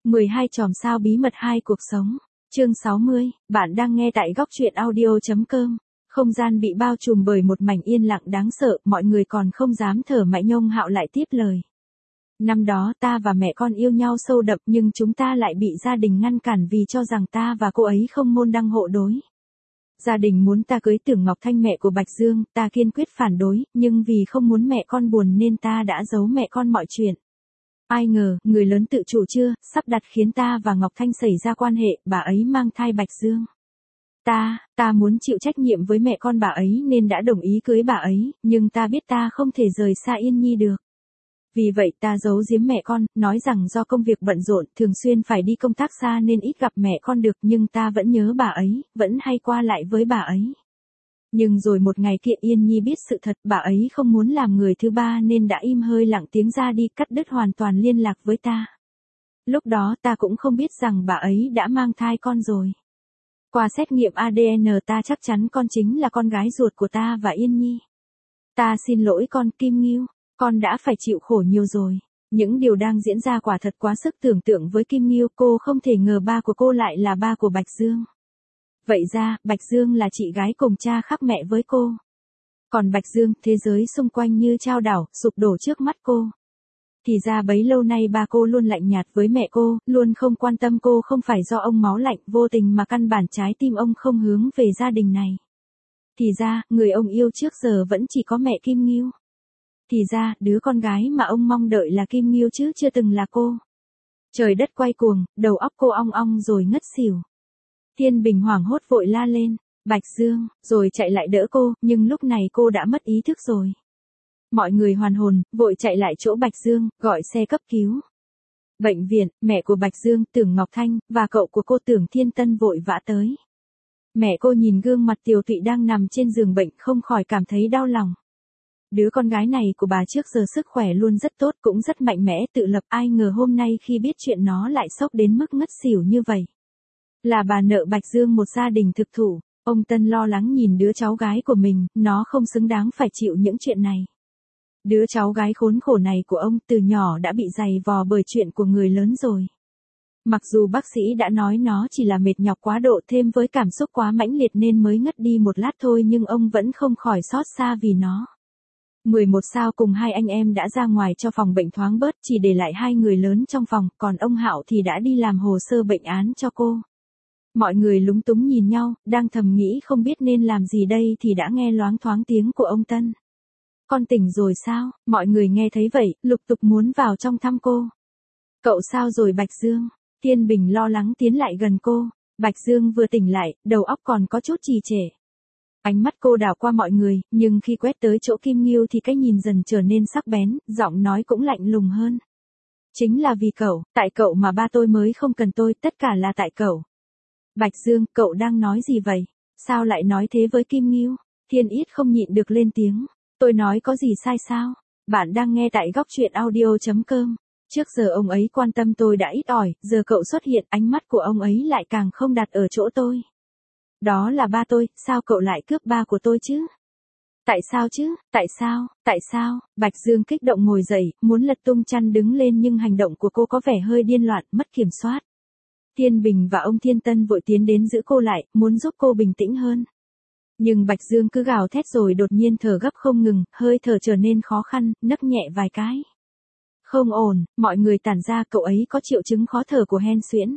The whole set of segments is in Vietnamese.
12 chòm sao bí mật 2 cuộc sống. Chương 60, bạn đang nghe tại góc truyện audio.com. Không gian bị bao trùm bởi một mảnh yên lặng đáng sợ, mọi người còn không dám thở mạnh. Nhông Hạo lại tiếp lời. Năm đó ta và mẹ con yêu nhau sâu đậm, nhưng chúng ta lại bị gia đình ngăn cản vì cho rằng ta và cô ấy không môn đăng hộ đối. Gia đình muốn ta cưới Tưởng Ngọc Thanh, mẹ của Bạch Dương, ta kiên quyết phản đối, nhưng vì không muốn mẹ con buồn nên ta đã giấu mẹ con mọi chuyện. Ai ngờ, người lớn tự chủ chưa, sắp đặt khiến ta và Ngọc Thanh xảy ra quan hệ, bà ấy mang thai Bạch Dương. Ta muốn chịu trách nhiệm với mẹ con bà ấy nên đã đồng ý cưới bà ấy, nhưng ta biết ta không thể rời xa Yên Nhi được. Vì vậy ta giấu giếm mẹ con, nói rằng do công việc bận rộn, thường xuyên phải đi công tác xa nên ít gặp mẹ con được, nhưng ta vẫn nhớ bà ấy, vẫn hay qua lại với bà ấy. Nhưng rồi một ngày kia Yên Nhi biết sự thật, bà ấy không muốn làm người thứ ba nên đã im hơi lặng tiếng ra đi, cắt đứt hoàn toàn liên lạc với ta. Lúc đó ta cũng không biết rằng bà ấy đã mang thai con rồi. Qua xét nghiệm ADN ta chắc chắn con chính là con gái ruột của ta và Yên Nhi. Ta xin lỗi con, Kim Ngưu, con đã phải chịu khổ nhiều rồi. Những điều đang diễn ra quả thật quá sức tưởng tượng với Kim Ngưu, cô không thể ngờ ba của cô lại là ba của Bạch Dương. Vậy ra, Bạch Dương là chị gái cùng cha khác mẹ với cô. Còn Bạch Dương, thế giới xung quanh như chao đảo, sụp đổ trước mắt cô. Thì ra bấy lâu nay ba cô luôn lạnh nhạt với mẹ cô, luôn không quan tâm cô, không phải do ông máu lạnh vô tình mà căn bản trái tim ông không hướng về gia đình này. Thì ra, người ông yêu trước giờ vẫn chỉ có mẹ Kim Ngưu. Thì ra, đứa con gái mà ông mong đợi là Kim Ngưu chứ chưa từng là cô. Trời đất quay cuồng, đầu óc cô ong ong rồi ngất xỉu. Thiên Bình hoảng hốt vội la lên, Bạch Dương, rồi chạy lại đỡ cô, nhưng lúc này cô đã mất ý thức rồi. Mọi người hoàn hồn, vội chạy lại chỗ Bạch Dương, gọi xe cấp cứu. Bệnh viện, mẹ của Bạch Dương, Tưởng Ngọc Thanh, và cậu của cô Tưởng Thiên Tân vội vã tới. Mẹ cô nhìn gương mặt tiều tụy đang nằm trên giường bệnh không khỏi cảm thấy đau lòng. Đứa con gái này của bà trước giờ sức khỏe luôn rất tốt, cũng rất mạnh mẽ tự lập, ai ngờ hôm nay khi biết chuyện nó lại sốc đến mức ngất xỉu như vậy. Là bà nợ Bạch Dương một gia đình thực thụ, ông Tân lo lắng nhìn đứa cháu gái của mình, nó không xứng đáng phải chịu những chuyện này. Đứa cháu gái khốn khổ này của ông từ nhỏ đã bị dày vò bởi chuyện của người lớn rồi. Mặc dù bác sĩ đã nói nó chỉ là mệt nhọc quá độ thêm với cảm xúc quá mãnh liệt nên mới ngất đi một lát thôi, nhưng ông vẫn không khỏi xót xa vì nó. 11 sao cùng hai anh em đã ra ngoài cho phòng bệnh thoáng bớt, chỉ để lại hai người lớn trong phòng, còn ông Hạo thì đã đi làm hồ sơ bệnh án cho cô. Mọi người lúng túng nhìn nhau, đang thầm nghĩ không biết nên làm gì đây thì đã nghe loáng thoáng tiếng của ông Tân. Con tỉnh rồi sao? Mọi người nghe thấy vậy, lục tục muốn vào trong thăm cô. Cậu sao rồi Bạch Dương? Thiên Bình lo lắng tiến lại gần cô. Bạch Dương vừa tỉnh lại, đầu óc còn có chút trì trệ. Ánh mắt cô đảo qua mọi người, nhưng khi quét tới chỗ Kim Ngưu thì cái nhìn dần trở nên sắc bén, giọng nói cũng lạnh lùng hơn. Chính là vì cậu, tại cậu mà ba tôi mới không cần tôi, tất cả là tại cậu. Bạch Dương, cậu đang nói gì vậy? Sao lại nói thế với Kim Ngưu? Thiên Ít không nhịn được lên tiếng. Tôi nói có gì sai sao? Bạn đang nghe tại góc truyện audio.com. Trước giờ ông ấy quan tâm tôi đã ít ỏi, giờ cậu xuất hiện, ánh mắt của ông ấy lại càng không đặt ở chỗ tôi. Đó là ba tôi, sao cậu lại cướp ba của tôi chứ? Tại sao chứ? Tại sao? Bạch Dương kích động ngồi dậy, muốn lật tung chăn đứng lên nhưng hành động của cô có vẻ hơi điên loạn, mất kiểm soát. Thiên Bình và ông Thiên Tân vội tiến đến giữ cô lại, muốn giúp cô bình tĩnh hơn. Nhưng Bạch Dương cứ gào thét rồi đột nhiên thở gấp không ngừng, hơi thở trở nên khó khăn, nấc nhẹ vài cái. Không ổn, mọi người tản ra, cậu ấy có triệu chứng khó thở của hen suyễn.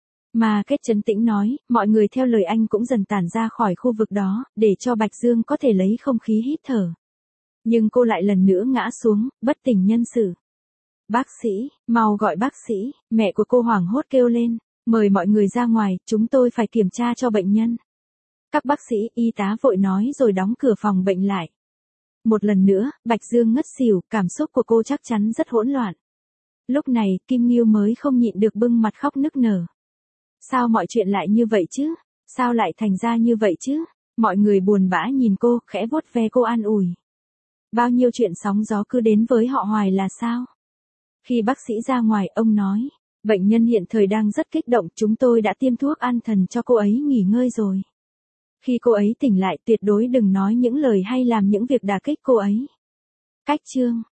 Mà Kết trấn tĩnh nói, mọi người theo lời anh cũng dần tản ra khỏi khu vực đó, để cho Bạch Dương có thể lấy không khí hít thở. Nhưng cô lại lần nữa ngã xuống, bất tỉnh nhân sự. Bác sĩ, mau gọi bác sĩ, mẹ của cô hoảng hốt kêu lên, mời mọi người ra ngoài, chúng tôi phải kiểm tra cho bệnh nhân. Các bác sĩ, y tá vội nói rồi đóng cửa phòng bệnh lại. Một lần nữa, Bạch Dương ngất xỉu, cảm xúc của cô chắc chắn rất hỗn loạn. Lúc này, Kim Ngưu mới không nhịn được bưng mặt khóc nức nở. Sao mọi chuyện lại như vậy chứ? Sao lại thành ra như vậy chứ? Mọi người buồn bã nhìn cô, khẽ vuốt ve cô an ủi. Bao nhiêu chuyện sóng gió cứ đến với họ hoài là sao? Khi bác sĩ ra ngoài, ông nói, bệnh nhân hiện thời đang rất kích động, chúng tôi đã tiêm thuốc an thần cho cô ấy nghỉ ngơi rồi. Khi cô ấy tỉnh lại tuyệt đối đừng nói những lời hay làm những việc đả kích cô ấy. Cách chương.